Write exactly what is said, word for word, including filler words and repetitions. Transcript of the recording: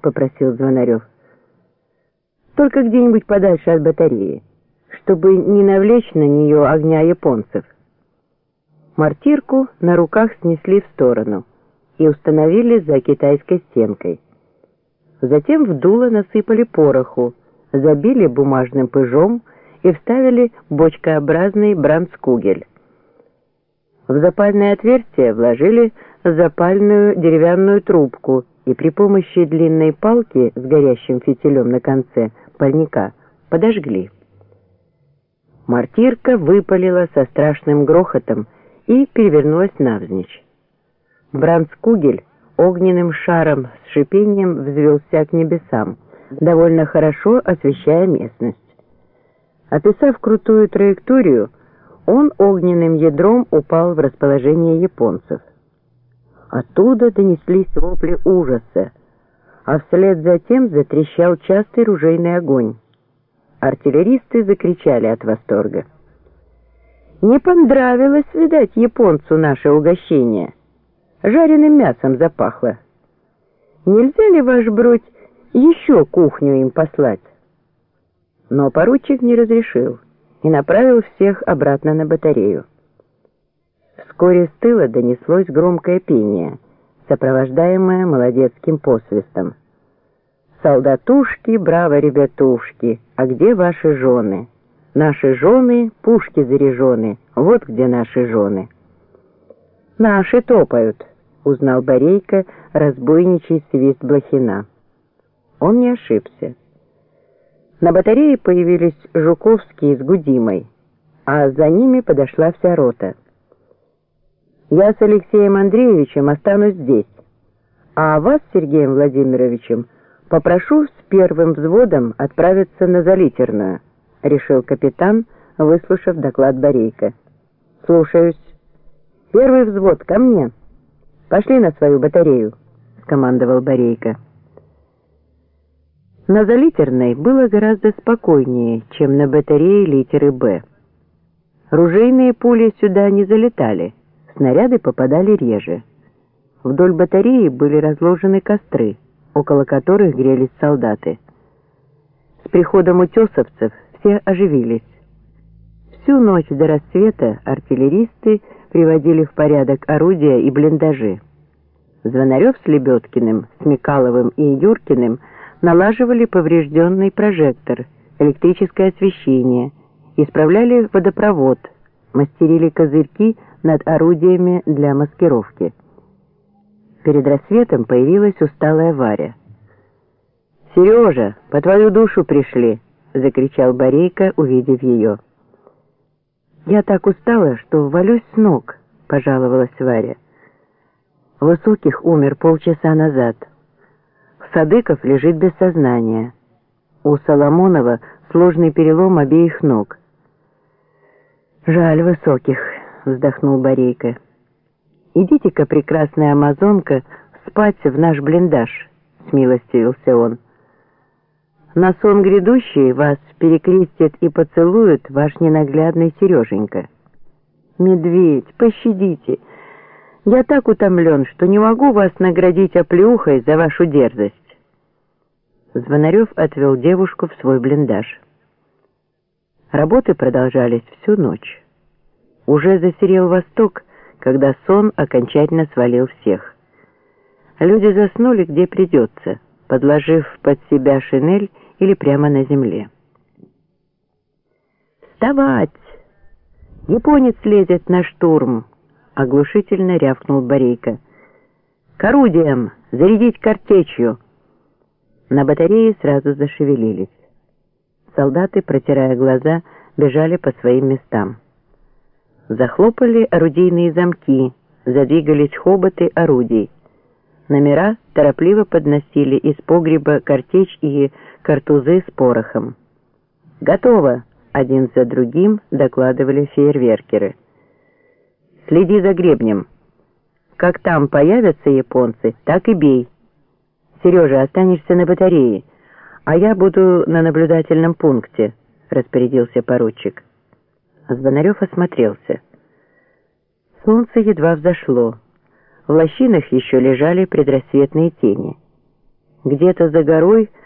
— попросил Звонарев. «Только где-нибудь подальше от батареи, чтобы не навлечь на нее огня японцев». Мортирку на руках снесли в сторону и установили за китайской стенкой. Затем в дуло насыпали пороху, забили бумажным пыжом и вставили бочкообразный бранцкугель. В запальное отверстие вложили запальную деревянную трубку и при помощи длинной палки с горящим фитилем на конце пальника подожгли. Мортирка выпалила со страшным грохотом и перевернулась навзничь. Бранцкугель огненным шаром с шипением взвелся к небесам, довольно хорошо освещая местность. Описав крутую траекторию, он огненным ядром упал в расположение японцев. Оттуда донеслись вопли ужаса, а вслед за тем затрещал частый ружейный огонь. Артиллеристы закричали от восторга. «Не понравилось, видать, японцу наше угощение. Жареным мясом запахло. Нельзя ли, ваш бродь, еще кухню им послать?» Но поручик не разрешил и направил всех обратно на батарею. Вскоре с тыла донеслось громкое пение, сопровождаемое молодецким посвистом. «Солдатушки, браво, ребятушки, а где ваши жены? Наши жены, пушки заряжены, вот где наши жены». «Наши топают», — узнал Борейко разбойничий свист Блохина. Он не ошибся. На батарее появились Жуковский с Гудимой, а за ними подошла вся рота. «Я с Алексеем Андреевичем останусь здесь, а вас с Сергеем Владимировичем попрошу с первым взводом отправиться на Залитерную», — решил капитан, выслушав доклад Борейко. «Слушаюсь. Первый взвод ко мне. Пошли на свою батарею», — скомандовал Борейко. На Залитерной было гораздо спокойнее, чем на батарее литеры «Б». Ружейные пули сюда не залетали, снаряды попадали реже. Вдоль батареи были разложены костры, около которых грелись солдаты. С приходом утесовцев все оживились. Всю ночь до рассвета артиллеристы приводили в порядок орудия и блиндажи. Звонарев с Лебедкиным, Смекаловым и Юркиным налаживали поврежденный прожектор, электрическое освещение, исправляли водопровод, мастерили козырьки над орудиями для маскировки. Перед рассветом появилась усталая Варя. «Сережа, по твою душу пришли!» — закричал Борейко, увидев ее. «Я так устала, что валюсь с ног», — пожаловалась Варя. «Высоких умер полчаса назад. Садыков лежит без сознания. У Соломонова сложный перелом обеих ног». «Жаль Высоких», — вздохнул Борейко. «Идите-ка, прекрасная амазонка, спать в наш блиндаж», — смилостивился он. «На сон грядущий вас перекрестит и поцелует ваш ненаглядный Сереженька. Медведь, пощадите. Я так утомлен, что не могу вас наградить оплеухой за вашу дерзость». Звонарев отвел девушку в свой блиндаж. Работы продолжались всю ночь. Уже засерел восток, когда сон окончательно свалил всех. Люди заснули где придется, подложив под себя шинель или прямо на земле. «Вставать! Японец лезет на штурм!» — оглушительно рявкнул Борейко. «К орудиям! Зарядить картечью!» На батарее сразу зашевелились. Солдаты, протирая глаза, бежали по своим местам. Захлопали орудийные замки, задвигались хоботы орудий. Номера торопливо подносили из погреба картечь и картузы с порохом. «Готово!» — один за другим докладывали фейерверкеры. «Следи за гребнем. Как там появятся японцы, так и бей. Сережа, останешься на батарее, а я буду на наблюдательном пункте», — распорядился поручик. Звонарев осмотрелся. Солнце едва взошло. В лощинах еще лежали предрассветные тени. Где-то за горой